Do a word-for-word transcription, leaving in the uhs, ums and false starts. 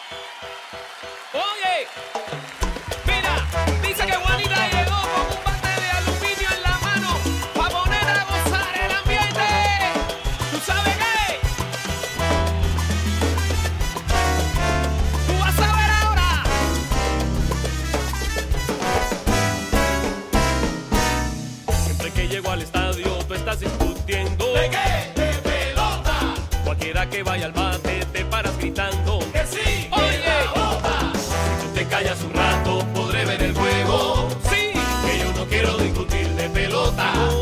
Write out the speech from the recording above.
Oye, mira, dice que Juanita llegó con un bate de aluminio en la mano para poner a gozar el ambiente. ¿Tú sabes qué? Tú vas a ver ahora. Siempre que llego al estadio, tú estás discutiendo. ¿De qué? De pelota. Cualquiera que vaya al bate, te paras gritando. Que sí, que Oye. la bota. Si tú te callas un rato, Podré ver el juego. sí. Que yo no quiero discutir de pelota.